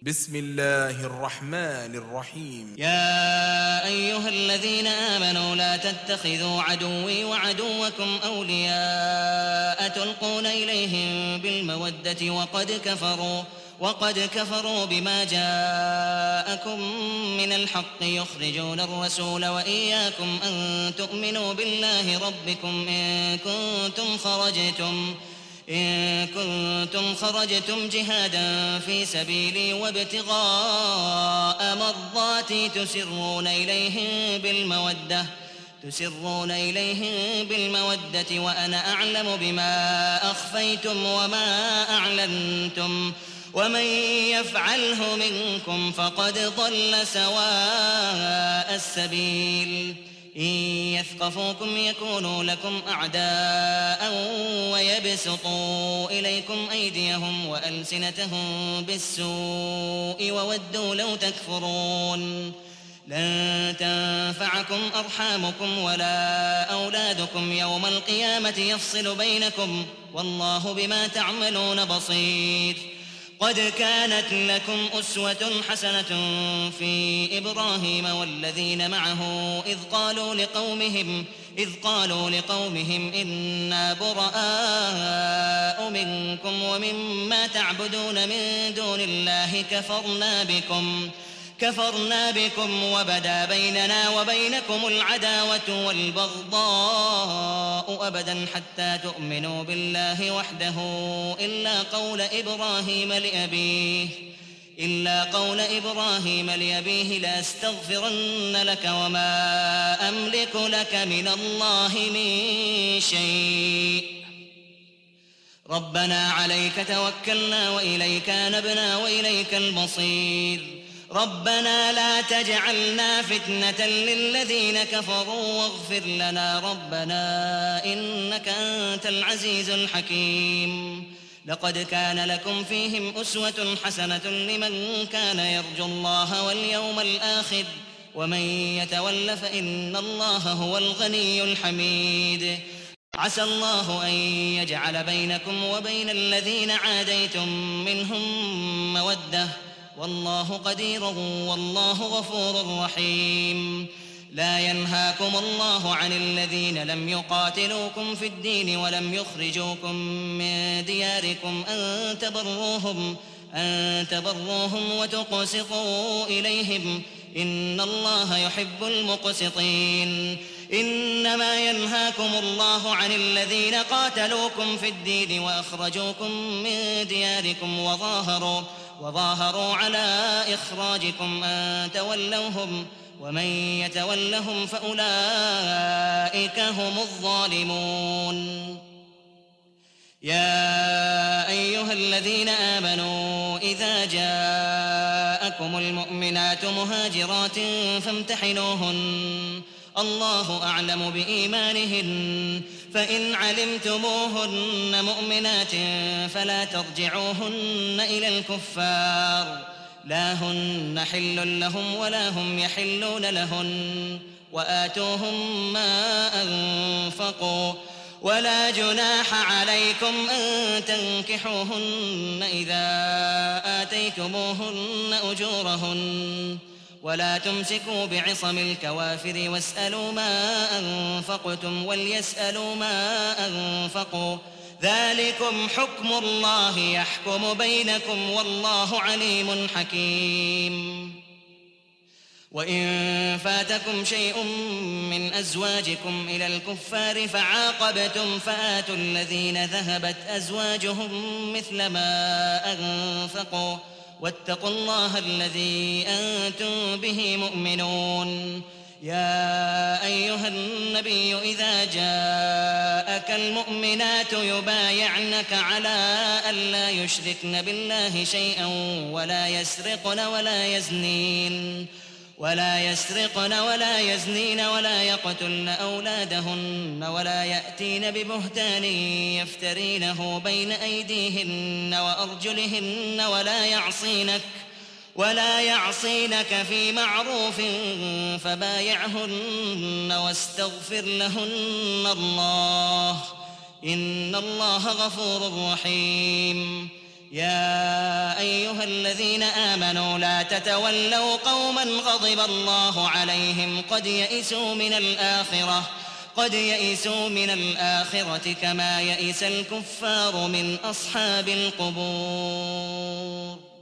بسم الله الرحمن الرحيم. يا أيها الذين آمنوا لا تتخذوا عدوي وعدوكم أولياء تلقون إليهم بالمودة وقد كفروا بما جاءكم من الحق يخرجون الرسول وإياكم أن تؤمنوا بالله ربكم إن كنتم خرجتم جهادا في سبيلي وابتغاء مرضاتي تسرون إليهم بالمودة وأنا أعلم بما أخفيتم وما أعلنتم ومن يفعله منكم فقد ضل سواء السبيل إن يثقفوكم يكونوا لكم أعداء ويبسطوا إليكم أيديهم وألسنتهم بالسوء وودوا لو تكفرون لن تنفعكم أرحامكم ولا أولادكم يوم القيامة يفصل بينكم والله بما تعملون بصير. قد كانت لكم أسوة حسنة في إبراهيم والذين معه إذ قالوا لقومهم إنا براء منكم ومما تعبدون من دون الله كفرنا بكم وبدا بيننا وبينكم العداوة والبغضاء أبدا حتى تؤمنوا بالله وحده إلا قول إبراهيم لأبيه لأستغفرن لك وما أملك لك من الله من شيء ربنا عليك توكلنا وإليك أنبنا وإليك المصير. ربنا لا تجعلنا فتنة للذين كفروا واغفر لنا ربنا إنك أنت العزيز الحكيم. لقد كان لكم فيهم أسوة حسنة لمن كان يرجو الله واليوم الآخر ومن يتول فإن الله هو الغني الحميد. عسى الله أن يجعل بينكم وبين الذين عاديتم منهم مودة والله قدير والله غفور رحيم. لا ينهاكم الله عن الذين لم يقاتلوكم في الدين ولم يخرجوكم من دياركم أن تبروهم وتقسطوا إليهم إن الله يحب المقسطين. إنما ينهاكم الله عن الذين قاتلوكم في الدين وأخرجوكم من دياركم وظاهروا على إخراجكم أن تولوهم ومن يتولهم فأولئك هم الظالمون. يا أيها الذين آمنوا إذا جاءكم المؤمنات مهاجرات فامتحنوهن الله أعلم بإيمانهن فإن علمتموهن مؤمنات فلا ترجعوهن إلى الكفار لا هن حل لهم ولا هم يحلون لهن وآتوهم ما أنفقوا ولا جناح عليكم أن تنكحوهن إذا آتيتموهن أجورهن ولا تمسكوا بعصم الكوافر واسألوا ما أنفقتم وليسألوا ما أنفقوا ذلكم حكم الله يحكم بينكم والله عليم حكيم. وإن فاتكم شيء من أزواجكم إلى الكفار فعاقبتم فآتوا الذين ذهبت أزواجهم مثل ما أنفقوا واتقوا الله الذي أنتم به مؤمنون. يا أيها النبي إذا جاءك المؤمنات يبايعنك على ألا يشركن بالله شيئا ولا يسرقن ولا يزنين ولا يقتلن أولادهن ولا يأتين ببهتان يفترينه بين أيديهن وأرجلهن ولا يعصينك في معروف فبايعهن واستغفر لهن الله إن الله غفور رحيم. يا أيها الذين آمنوا لا تتولوا قوما غضب الله عليهم قد يئسوا من الآخرة كما يئس الكفار من أصحاب القبور.